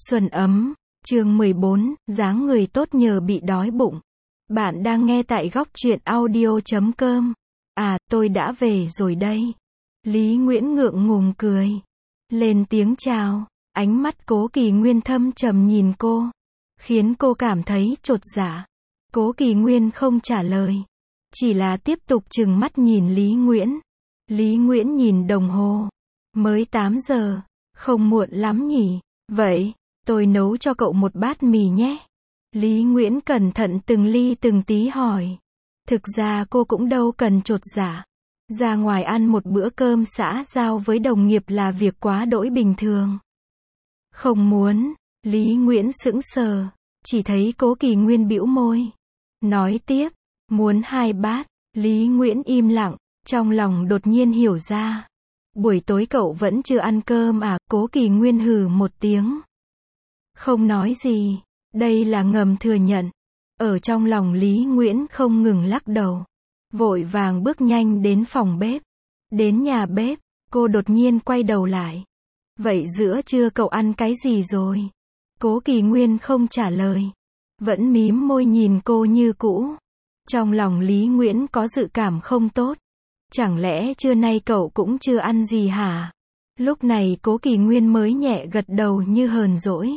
Xuân ấm, chương 14, dáng người tốt nhờ bị đói bụng. Bạn đang nghe tại góc truyện audio.com. À, tôi đã về rồi đây. Lý Nguyễn ngượng ngùng cười. Lên tiếng chào, ánh mắt Cố Kỳ Nguyên thâm trầm nhìn cô, khiến cô cảm thấy chột dạ. Cố Kỳ Nguyên không trả lời, chỉ là tiếp tục trừng mắt nhìn Lý Nguyễn. Lý Nguyễn nhìn đồng hồ. Mới 8 giờ, không muộn lắm nhỉ? Vậy, tôi nấu cho cậu một bát mì nhé. Lý Nguyễn cẩn thận từng ly từng tí hỏi. Thực ra cô cũng đâu cần chột dạ. Ra ngoài ăn một bữa cơm xã giao với đồng nghiệp là việc quá đỗi bình thường. Không muốn, Lý Nguyễn sững sờ, chỉ thấy Cố Kỳ Nguyên bĩu môi. Nói tiếp, muốn 2 bát, Lý Nguyễn im lặng, trong lòng đột nhiên hiểu ra. Buổi tối cậu vẫn chưa ăn cơm à? Cố Kỳ Nguyên hừ một tiếng. Không nói gì, đây là ngầm thừa nhận. Ở trong lòng Lý Nguyễn không ngừng lắc đầu. Vội vàng bước nhanh đến phòng bếp. Đến nhà bếp, cô đột nhiên quay đầu lại. Vậy giữa trưa cậu ăn cái gì rồi? Cố Kỳ Nguyên không trả lời. Vẫn mím môi nhìn cô như cũ. Trong lòng Lý Nguyễn có dự cảm không tốt. Chẳng lẽ trưa nay cậu cũng chưa ăn gì hả? Lúc này Cố Kỳ Nguyên mới nhẹ gật đầu như hờn dỗi.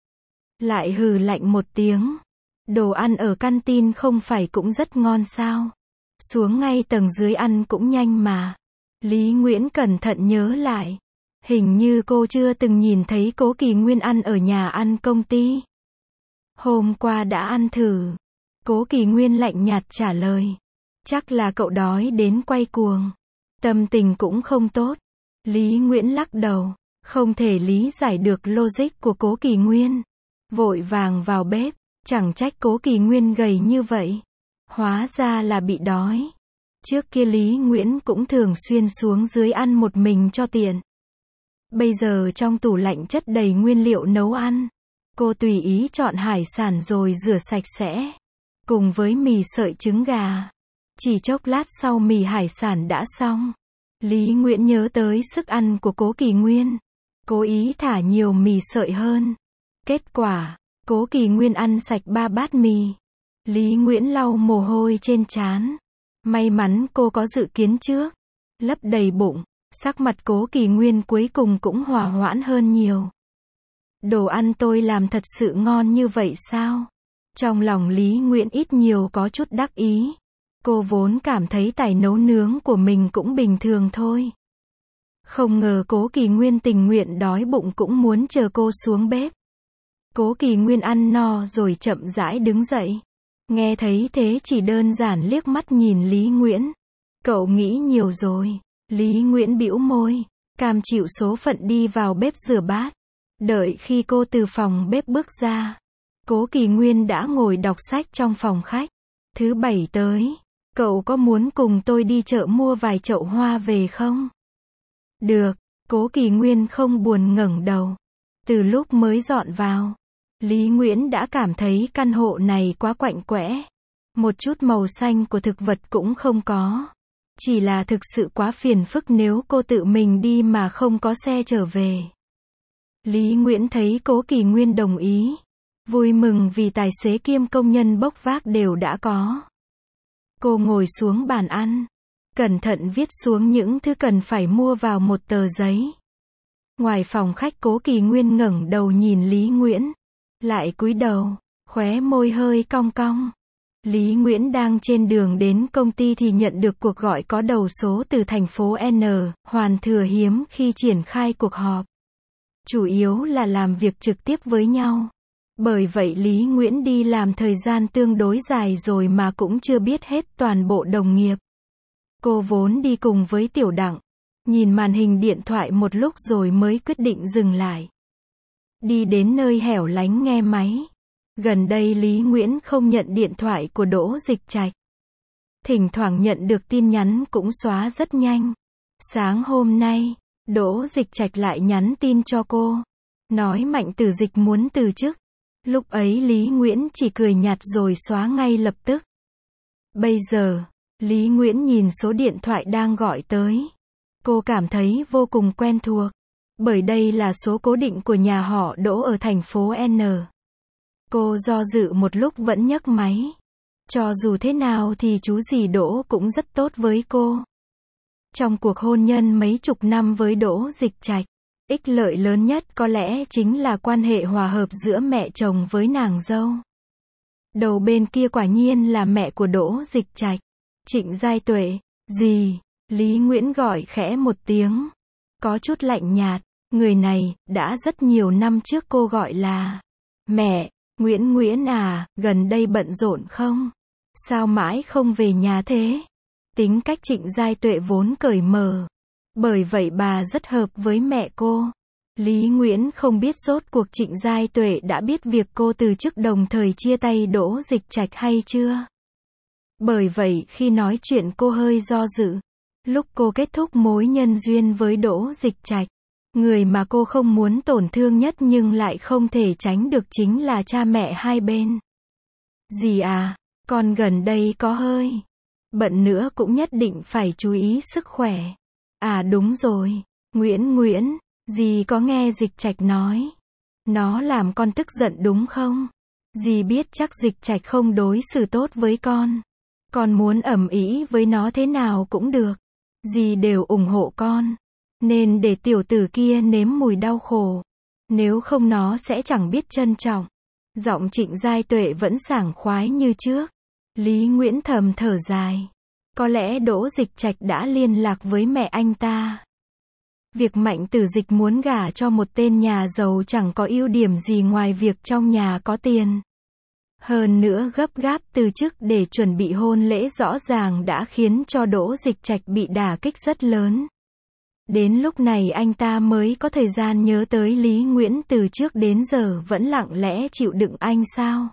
Lại hừ lạnh một tiếng. Đồ ăn ở canteen không phải cũng rất ngon sao? Xuống ngay tầng dưới ăn cũng nhanh mà. Lý Nguyễn cẩn thận nhớ lại. Hình như cô chưa từng nhìn thấy Cố Kỳ Nguyên ăn ở nhà ăn công ty. Hôm qua đã ăn thử. Cố Kỳ Nguyên lạnh nhạt trả lời. Chắc là cậu đói đến quay cuồng. Tâm tình cũng không tốt. Lý Nguyễn lắc đầu. Không thể lý giải được logic của Cố Kỳ Nguyên. Vội vàng vào bếp. Chẳng trách Cố Kỳ Nguyên gầy như vậy. Hóa ra là bị đói. Trước kia Lý Nguyễn cũng thường xuyên xuống dưới ăn một mình cho tiện. Bây giờ trong tủ lạnh chất đầy nguyên liệu nấu ăn. Cô tùy ý chọn hải sản rồi rửa sạch sẽ. Cùng với mì sợi trứng gà. Chỉ chốc lát sau mì hải sản đã xong. Lý Nguyễn nhớ tới sức ăn của Cố Kỳ Nguyên. Cố ý thả nhiều mì sợi hơn. Kết quả, Cố Kỳ Nguyên ăn sạch 3 bát mì. Lý Nguyễn lau mồ hôi trên trán. May mắn cô có dự kiến trước. Lấp đầy bụng, sắc mặt Cố Kỳ Nguyên cuối cùng cũng hòa hoãn hơn nhiều. Đồ ăn tôi làm thật sự ngon như vậy sao? Trong lòng Lý Nguyễn ít nhiều có chút đắc ý. Cô vốn cảm thấy tài nấu nướng của mình cũng bình thường thôi. Không ngờ Cố Kỳ Nguyên tình nguyện đói bụng cũng muốn chờ cô xuống bếp. Cố Kỳ Nguyên ăn no rồi chậm rãi đứng dậy. Nghe thấy thế chỉ đơn giản liếc mắt nhìn Lý Nguyễn. Cậu nghĩ nhiều rồi. Lý Nguyễn bĩu môi, cam chịu số phận đi vào bếp rửa bát. Đợi khi cô từ phòng bếp bước ra, Cố Kỳ Nguyên đã ngồi đọc sách trong phòng khách. Thứ Bảy tới, cậu có muốn cùng tôi đi chợ mua vài chậu hoa về không? Được, Cố Kỳ Nguyên không buồn ngẩng đầu. Từ lúc mới dọn vào, Lý Nguyễn đã cảm thấy căn hộ này quá quạnh quẽ. Một chút màu xanh của thực vật cũng không có. Chỉ là thực sự quá phiền phức nếu cô tự mình đi mà không có xe trở về. Lý Nguyễn thấy Cố Kỳ Nguyên đồng ý. Vui mừng vì tài xế kiêm công nhân bốc vác đều đã có. Cô ngồi xuống bàn ăn. Cẩn thận viết xuống những thứ cần phải mua vào một tờ giấy. Ngoài phòng khách Cố Kỳ Nguyên ngẩng đầu nhìn Lý Nguyễn. Lại cúi đầu, khóe môi hơi cong cong. Lý Nguyễn đang trên đường đến công ty thì nhận được cuộc gọi có đầu số từ thành phố N, Hoàn Thừa hiếm khi triển khai cuộc họp. Chủ yếu là làm việc trực tiếp với nhau. Bởi vậy Lý Nguyễn đi làm thời gian tương đối dài rồi mà cũng chưa biết hết toàn bộ đồng nghiệp. Cô vốn đi cùng với Tiểu Đặng. Nhìn màn hình điện thoại một lúc rồi mới quyết định dừng lại. Đi đến nơi hẻo lánh nghe máy. Gần đây Lý Nguyễn không nhận điện thoại của Đỗ Dịch Trạch. Thỉnh thoảng nhận được tin nhắn cũng xóa rất nhanh. Sáng hôm nay, Đỗ Dịch Trạch lại nhắn tin cho cô. Nói Mạnh Tử Dịch muốn từ chức. Lúc ấy Lý Nguyễn chỉ cười nhạt rồi xóa ngay lập tức. Bây giờ, Lý Nguyễn nhìn số điện thoại đang gọi tới. Cô cảm thấy vô cùng quen thuộc. Bởi đây là số cố định của nhà họ Đỗ ở thành phố N. Cô do dự một lúc vẫn nhấc máy. Cho dù thế nào thì chú dì Đỗ cũng rất tốt với cô. Trong cuộc hôn nhân mấy chục năm với Đỗ Dịch Trạch, ích lợi lớn nhất có lẽ chính là quan hệ hòa hợp giữa mẹ chồng với nàng dâu. Đầu bên kia quả nhiên là mẹ của Đỗ Dịch Trạch, Trịnh Giai Tuệ. Dì, Lý Nguyễn gọi khẽ một tiếng, có chút lạnh nhạt. Người này, đã rất nhiều năm trước cô gọi là mẹ. Nguyễn à, gần đây bận rộn không? Sao mãi không về nhà thế? Tính cách Trịnh Giai Tuệ vốn cởi mở. Bởi vậy bà rất hợp với mẹ cô. Lý Nguyễn không biết rốt cuộc Trịnh Giai Tuệ đã biết việc cô từ chức đồng thời chia tay Đỗ Dịch Trạch hay chưa? Bởi vậy khi nói chuyện cô hơi do dự. Lúc cô kết thúc mối nhân duyên với Đỗ Dịch Trạch, người mà cô không muốn tổn thương nhất nhưng lại không thể tránh được chính là cha mẹ hai bên. Dì à, con gần đây có hơi bận nữa cũng nhất định phải chú ý sức khỏe. À đúng rồi, Nguyễn, dì có nghe Dịch Trạch nói. Nó làm con tức giận đúng không? Dì biết chắc Dịch Trạch không đối xử tốt với con. Con muốn ầm ĩ với nó thế nào cũng được. Dì đều ủng hộ con. Nên để tiểu tử kia nếm mùi đau khổ. Nếu không nó sẽ chẳng biết trân trọng. Giọng Trịnh Giai Tuệ vẫn sảng khoái như trước. Lý Nguyễn thầm thở dài. Có lẽ Đỗ Dịch Trạch đã liên lạc với mẹ anh ta. Việc Mạnh Tử Dịch muốn gả cho một tên nhà giàu chẳng có ưu điểm gì ngoài việc trong nhà có tiền. Hơn nữa gấp gáp từ chức để chuẩn bị hôn lễ rõ ràng đã khiến cho Đỗ Dịch Trạch bị đả kích rất lớn. Đến lúc này anh ta mới có thời gian nhớ tới Lý Nguyễn từ trước đến giờ vẫn lặng lẽ chịu đựng anh sao.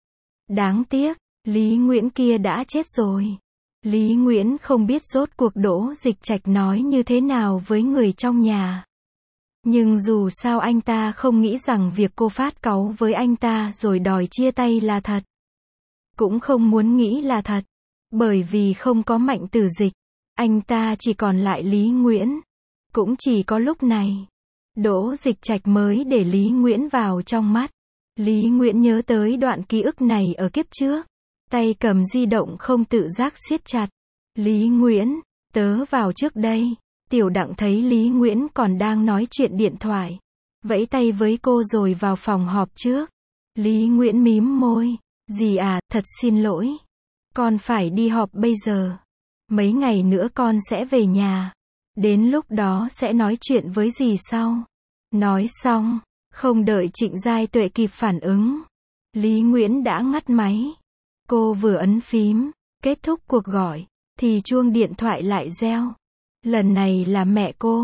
Đáng tiếc, Lý Nguyễn kia đã chết rồi. Lý Nguyễn không biết rốt cuộc Đỗ Dịch Trạch nói như thế nào với người trong nhà. Nhưng dù sao anh ta không nghĩ rằng việc cô phát cáu với anh ta rồi đòi chia tay là thật. Cũng không muốn nghĩ là thật. Bởi vì không có Mạnh Tử Dịch, anh ta chỉ còn lại Lý Nguyễn. Cũng chỉ có lúc này, Đỗ Dịch Trạch mới để Lý Nguyễn vào trong mắt. Lý Nguyễn nhớ tới đoạn ký ức này ở kiếp trước. Tay cầm di động không tự giác siết chặt. Lý Nguyễn, tớ vào trước đây. Tiểu Đặng thấy Lý Nguyễn còn đang nói chuyện điện thoại. Vẫy tay với cô rồi vào phòng họp trước. Lý Nguyễn mím môi. Dì à, thật xin lỗi. Con phải đi họp bây giờ. Mấy ngày nữa con sẽ về nhà. Đến lúc đó sẽ nói chuyện với dì sau. Nói xong, không đợi Trịnh Giai Tuệ kịp phản ứng, Lý Nguyễn đã ngắt máy. Cô vừa ấn phím, kết thúc cuộc gọi, thì chuông điện thoại lại reo. Lần này là mẹ cô.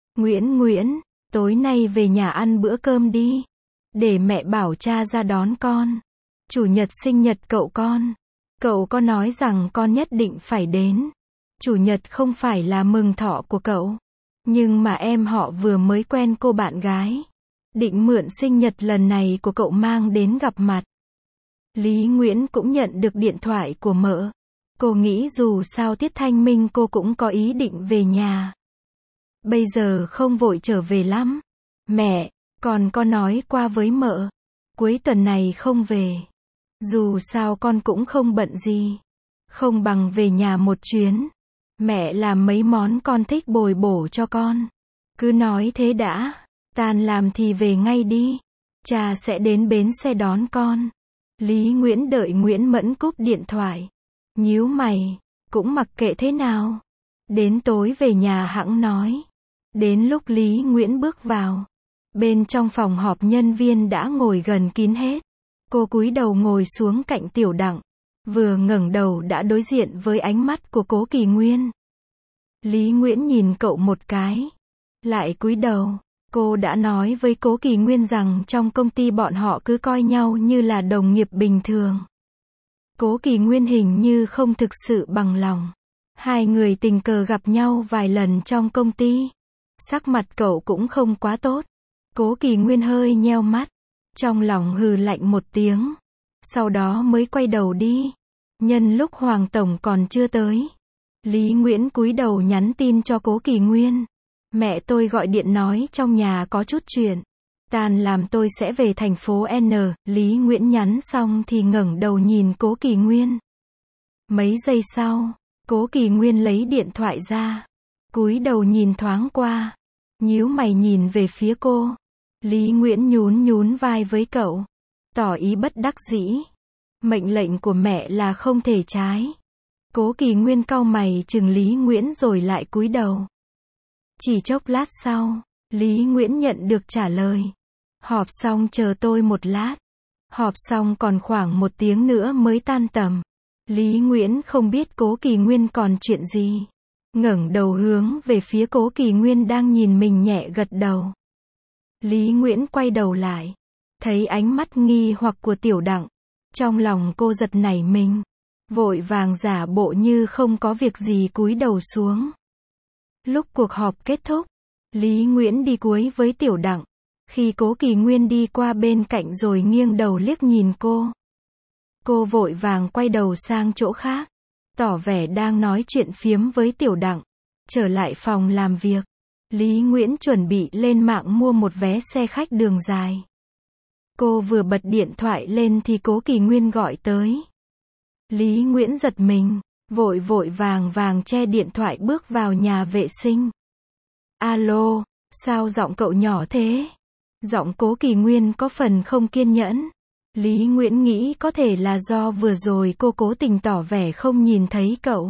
Nguyễn, tối nay về nhà ăn bữa cơm đi. Để mẹ bảo cha ra đón con. Chủ nhật sinh nhật cậu con. Cậu có nói rằng con nhất định phải đến. Chủ nhật không phải là mừng thọ của cậu. Nhưng mà em họ vừa mới quen cô bạn gái. Định mượn sinh nhật lần này của cậu mang đến gặp mặt. Lý Nguyễn cũng nhận được điện thoại của mợ. Cô nghĩ dù sao Tiết Thanh Minh cô cũng có ý định về nhà. Bây giờ không vội trở về lắm. Mẹ, con có nói qua với mợ. Cuối tuần này không về. Dù sao con cũng không bận gì. Không bằng về nhà một chuyến. Mẹ làm mấy món con thích bồi bổ cho con. Cứ nói thế đã. Tan làm thì về ngay đi. Cha sẽ đến bến xe đón con. Lý Nguyễn đợi Nguyễn Mẫn cúp điện thoại. Nhíu mày. Cũng mặc kệ thế nào. Đến tối về nhà hẵng nói. Đến lúc Lý Nguyễn bước vào. Bên trong phòng họp nhân viên đã ngồi gần kín hết. Cô cúi đầu ngồi xuống cạnh Tiểu Đặng. Vừa ngẩng đầu đã đối diện với ánh mắt của Cố Kỳ Nguyên. Lý Nguyễn nhìn cậu một cái. Lại cúi đầu. Cô đã nói với Cố Kỳ Nguyên rằng trong công ty bọn họ cứ coi nhau như là đồng nghiệp bình thường. Cố Kỳ Nguyên hình như không thực sự bằng lòng. Hai người tình cờ gặp nhau vài lần trong công ty. Sắc mặt cậu cũng không quá tốt. Cố Kỳ Nguyên hơi nheo mắt. Trong lòng hừ lạnh một tiếng. Sau đó mới quay đầu đi. Nhân lúc Hoàng Tổng còn chưa tới. Lý Nguyễn cúi đầu nhắn tin cho Cố Kỳ Nguyên. Mẹ tôi gọi điện nói trong nhà có chút chuyện. Tan làm tôi sẽ về thành phố N. Lý Nguyễn nhắn xong thì ngẩng đầu nhìn Cố Kỳ Nguyên. Mấy giây sau, Cố Kỳ Nguyên lấy điện thoại ra. Cúi đầu nhìn thoáng qua. Nhíu mày nhìn về phía cô. Lý Nguyễn nhún nhún vai với cậu. Tỏ ý bất đắc dĩ. Mệnh lệnh của mẹ là không thể trái. Cố Kỳ Nguyên cau mày chừng Lý Nguyễn rồi lại cúi đầu. Chỉ chốc lát sau, Lý Nguyễn nhận được trả lời. Họp xong chờ tôi một lát. Họp xong còn khoảng 1 tiếng nữa mới tan tầm. Lý Nguyễn không biết Cố Kỳ Nguyên còn chuyện gì. Ngẩng đầu hướng về phía Cố Kỳ Nguyên đang nhìn mình nhẹ gật đầu. Lý Nguyễn quay đầu lại. Thấy ánh mắt nghi hoặc của Tiểu Đặng. Trong lòng cô giật nảy mình. Vội vàng giả bộ như không có việc gì cúi đầu xuống. Lúc cuộc họp kết thúc, Lý Nguyễn đi cuối với Tiểu Đặng. Khi Cố Kỳ Nguyên đi qua bên cạnh rồi nghiêng đầu liếc nhìn cô. Cô vội vàng quay đầu sang chỗ khác. Tỏ vẻ đang nói chuyện phiếm với Tiểu Đặng. Trở lại phòng làm việc. Lý Nguyễn chuẩn bị lên mạng mua một vé xe khách đường dài. Cô vừa bật điện thoại lên thì Cố Kỳ Nguyên gọi tới. Lý Nguyễn giật mình, vội vàng che điện thoại bước vào nhà vệ sinh. Alo, sao giọng cậu nhỏ thế? Giọng Cố Kỳ Nguyên có phần không kiên nhẫn. Lý Nguyễn nghĩ có thể là do vừa rồi cô cố tình tỏ vẻ không nhìn thấy cậu.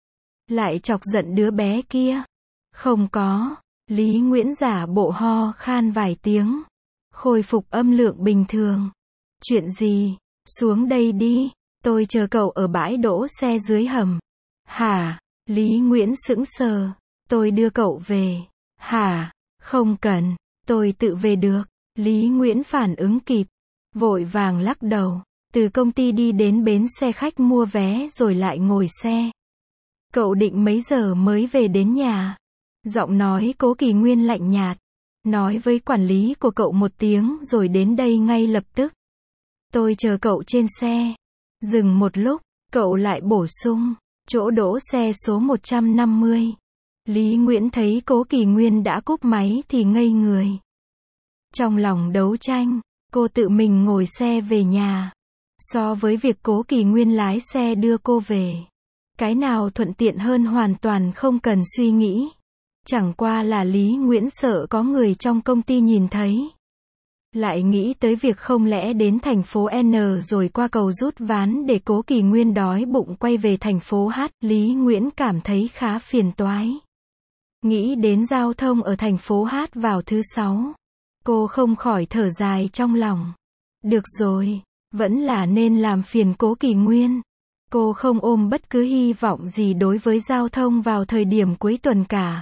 Lại chọc giận đứa bé kia. Không có. Lý Nguyễn giả bộ ho khan vài tiếng. Khôi phục âm lượng bình thường. Chuyện gì? Xuống đây đi. Tôi chờ cậu ở bãi đỗ xe dưới hầm. Hả? Lý Nguyễn sững sờ. Tôi đưa cậu về. Hả? Không cần. Tôi tự về được. Lý Nguyễn phản ứng kịp. Vội vàng lắc đầu. Từ công ty đi đến bến xe khách mua vé rồi lại ngồi xe. Cậu định mấy giờ mới về đến nhà? Giọng nói Cố Kỳ Nguyên lạnh nhạt. Nói với quản lý của cậu 1 tiếng rồi đến đây ngay lập tức. Tôi chờ cậu trên xe. Dừng một lúc, cậu lại bổ sung. Chỗ đỗ xe số 150. Lý Nguyễn thấy Cố Kỳ Nguyên đã cúp máy thì ngây người. Trong lòng đấu tranh, cô tự mình ngồi xe về nhà. So với việc Cố Kỳ Nguyên lái xe đưa cô về, cái nào thuận tiện hơn hoàn toàn không cần suy nghĩ. Chẳng qua là Lý Nguyễn sợ có người trong công ty nhìn thấy. Lại nghĩ tới việc không lẽ đến thành phố N rồi qua cầu rút ván để Cố Kỳ Nguyên đói bụng quay về thành phố H. Lý Nguyễn cảm thấy khá phiền toái. Nghĩ đến giao thông ở thành phố H vào thứ 6. Cô không khỏi thở dài trong lòng. Được rồi, vẫn là nên làm phiền Cố Kỳ Nguyên. Cô không ôm bất cứ hy vọng gì đối với giao thông vào thời điểm cuối tuần cả.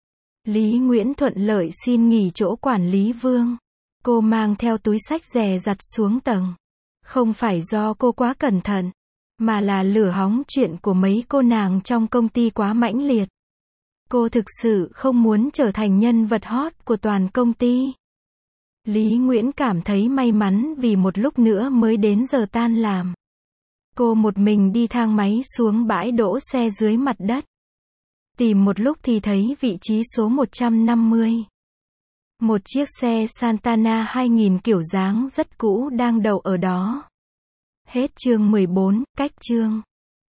Lý Nguyễn thuận lợi xin nghỉ chỗ quản lý Vương. Cô mang theo túi xách dè dặt xuống tầng. Không phải do cô quá cẩn thận, mà là lửa hóng chuyện của mấy cô nàng trong công ty quá mãnh liệt. Cô thực sự không muốn trở thành nhân vật hot của toàn công ty. Lý Nguyễn cảm thấy may mắn vì một lúc nữa mới đến giờ tan làm. Cô một mình đi thang máy xuống bãi đỗ xe dưới mặt đất. Tìm một lúc thì thấy vị trí số 150. Một chiếc xe Santana 2000 kiểu dáng rất cũ đang đậu ở đó. Hết chương 14, cách chương.